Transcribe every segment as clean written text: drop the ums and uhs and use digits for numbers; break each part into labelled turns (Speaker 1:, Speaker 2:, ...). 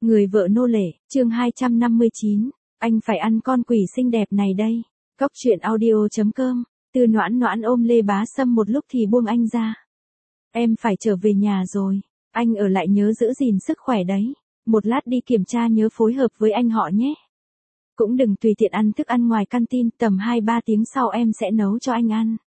Speaker 1: Người vợ nô lệ, chương 259, anh phải ăn con quỷ xinh đẹp này đây. Cóc truyện audio.com, Tư Noãn Noãn ôm Lê Bá Sâm một lúc thì buông anh ra. Em phải trở về nhà rồi, anh ở lại nhớ giữ gìn sức khỏe đấy. Một lát đi kiểm tra nhớ phối hợp với anh họ nhé. Cũng đừng tùy tiện ăn thức ăn ngoài canteen, tầm 2-3 tiếng sau em sẽ nấu cho anh ăn.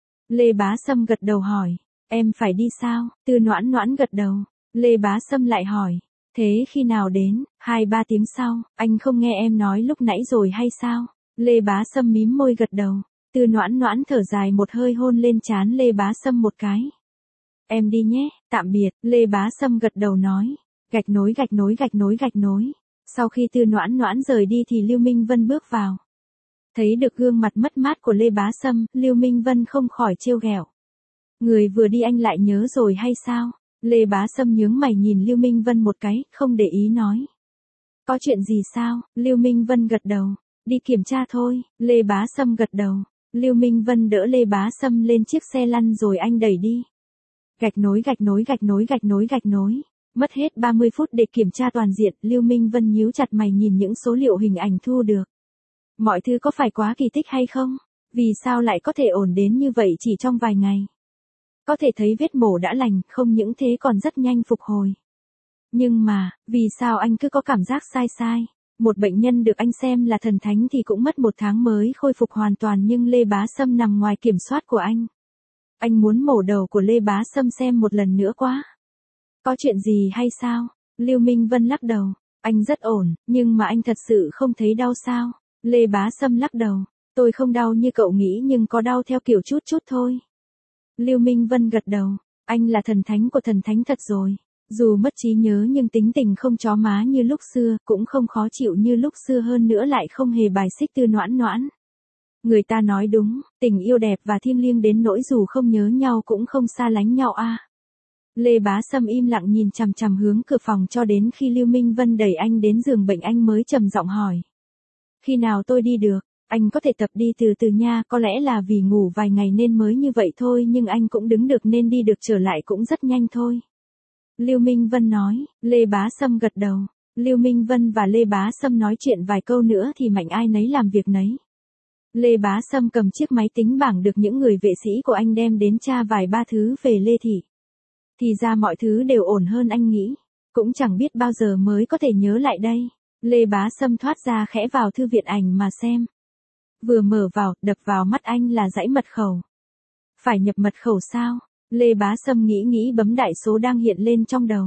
Speaker 1: Lê Bá Sâm gật đầu hỏi, em phải đi sao? Tư Noãn Noãn gật đầu. Lê Bá Sâm lại hỏi, thế khi nào đến? 2-3 tiếng sau, anh không nghe em nói lúc nãy rồi hay sao? Lê Bá Sâm mím môi gật đầu. Tư Noãn Noãn thở dài một hơi hôn lên trán Lê Bá Sâm một cái. Em đi nhé, tạm biệt. Lê Bá Sâm gật đầu nói. Gạch nối gạch nối gạch nối gạch nối. Sau khi Tư Noãn Noãn rời đi thì Lưu Minh Vân bước vào. Thấy được gương mặt mất mát của Lê Bá Sâm, Lưu Minh Vân không khỏi trêu ghẹo. Người vừa đi anh lại nhớ rồi hay sao? Lê Bá Sâm nhướng mày nhìn Lưu Minh Vân một cái, không để ý nói. Có chuyện gì sao? Lưu Minh Vân gật đầu. Đi kiểm tra thôi. Lê Bá Sâm gật đầu. Lưu Minh Vân đỡ Lê Bá Sâm lên chiếc xe lăn rồi anh đẩy đi. Gạch nối gạch nối gạch nối gạch nối gạch nối. Mất hết 30 phút để kiểm tra toàn diện, Lưu Minh Vân nhíu chặt mày nhìn những số liệu hình ảnh thu được. Mọi thứ có phải quá kỳ tích hay không? Vì sao lại có thể ổn đến như vậy chỉ trong vài ngày? Có thể thấy vết mổ đã lành, không những thế còn rất nhanh phục hồi. Nhưng mà, vì sao anh cứ có cảm giác sai sai? Một bệnh nhân được anh xem là thần thánh thì cũng mất 1 tháng mới khôi phục hoàn toàn, nhưng Lê Bá Sâm nằm ngoài kiểm soát của anh. Anh muốn mổ đầu của Lê Bá Sâm xem một lần nữa quá. Có chuyện gì hay sao? Lưu Minh Vân lắc đầu. Anh rất ổn, nhưng mà anh thật sự không thấy đau sao? Lê Bá Sâm lắc đầu. Tôi không đau như cậu nghĩ nhưng có đau theo kiểu chút chút thôi. Lưu Minh Vân gật đầu. Anh là thần thánh của thần thánh thật rồi. Dù mất trí nhớ nhưng tính tình không chó má như lúc xưa, cũng không khó chịu như lúc xưa, hơn nữa lại không hề bài xích Tư Noãn Noãn. Người ta nói đúng, tình yêu đẹp và thiêng liêng đến nỗi dù không nhớ nhau cũng không xa lánh nhau a. Lê Bá Sâm im lặng nhìn chằm chằm hướng cửa phòng cho đến khi Lưu Minh Vân đẩy anh đến giường bệnh anh mới trầm giọng hỏi. Khi nào tôi đi được? Anh có thể tập đi từ từ nha, có lẽ là vì ngủ vài ngày nên mới như vậy thôi, nhưng anh cũng đứng được nên đi được trở lại cũng rất nhanh thôi. Lưu Minh Vân nói. Lê Bá Sâm gật đầu. Lưu Minh Vân và Lê Bá Sâm nói chuyện vài câu nữa thì mạnh ai nấy làm việc nấy. Lê Bá Sâm cầm chiếc máy tính bảng được những người vệ sĩ của anh đem đến tra vài ba thứ về Lê Thị. Thì ra mọi thứ đều ổn hơn anh nghĩ. Cũng chẳng biết bao giờ mới có thể nhớ lại đây. Lê Bá Sâm thoát ra khẽ vào thư viện ảnh mà xem. Vừa mở vào, đập vào mắt anh là dãy mật khẩu. Phải nhập mật khẩu sao? Lê Bá Sâm nghĩ bấm đại số đang hiện lên trong đầu.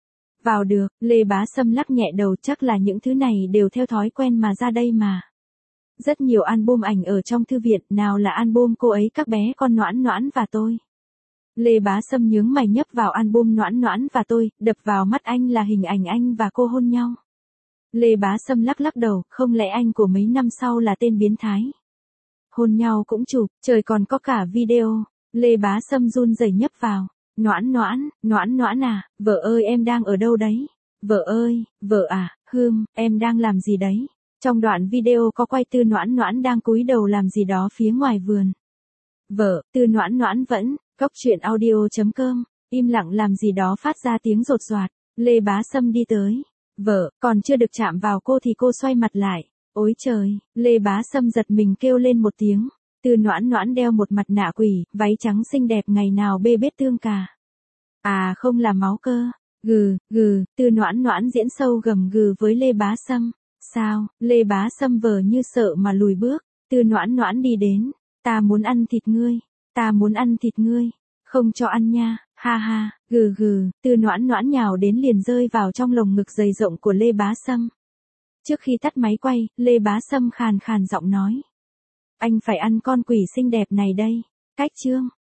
Speaker 1: Vào được, Lê Bá Sâm lắc nhẹ đầu, chắc là những thứ này đều theo thói quen mà ra đây mà. Rất nhiều album ảnh ở trong thư viện, nào là album cô ấy các bé con Noãn Noãn và tôi. Lê Bá Sâm nhướng mày nhấp vào album Noãn Noãn và tôi, đập vào mắt anh là hình ảnh anh và cô hôn nhau. Lê Bá Sâm lắc đầu, không lẽ anh của mấy năm sau là tên biến thái? Hôn nhau cũng chụp, trời còn có cả video. Lê Bá Sâm run rẩy nhấp vào. Noãn Noãn à, vợ ơi em đang ở đâu đấy? Vợ ơi, vợ à, em đang làm gì đấy? Trong đoạn video có quay Tư Noãn Noãn đang cúi đầu làm gì đó phía ngoài vườn. Vợ, Tư Noãn Noãn vẫn, cóc truyện audio.com, im lặng làm gì đó phát ra tiếng rột rạt. Lê Bá Sâm đi tới. Vợ, còn chưa được chạm vào cô thì cô xoay mặt lại. Ôi trời, Lê Bá Sâm giật mình kêu lên một tiếng. Tư Noãn Noãn đeo một mặt nạ quỷ, váy trắng xinh đẹp ngày nào bê bết tương cà. À không là máu cơ. Tư Noãn Noãn diễn sâu gầm gừ với Lê Bá Sâm. Sao? Lê Bá Sâm vờ như sợ mà lùi bước. Tư Noãn Noãn đi đến. Ta muốn ăn thịt ngươi. Ta muốn ăn thịt ngươi. Không cho ăn nha. Ha ha, Tư Noãn Noãn nhào đến liền rơi vào trong lồng ngực dày rộng của Lê Bá Sâm. Trước khi tắt máy quay, Lê Bá Sâm khàn khàn giọng nói. Anh phải ăn con quỷ xinh đẹp này đây. Cách chương.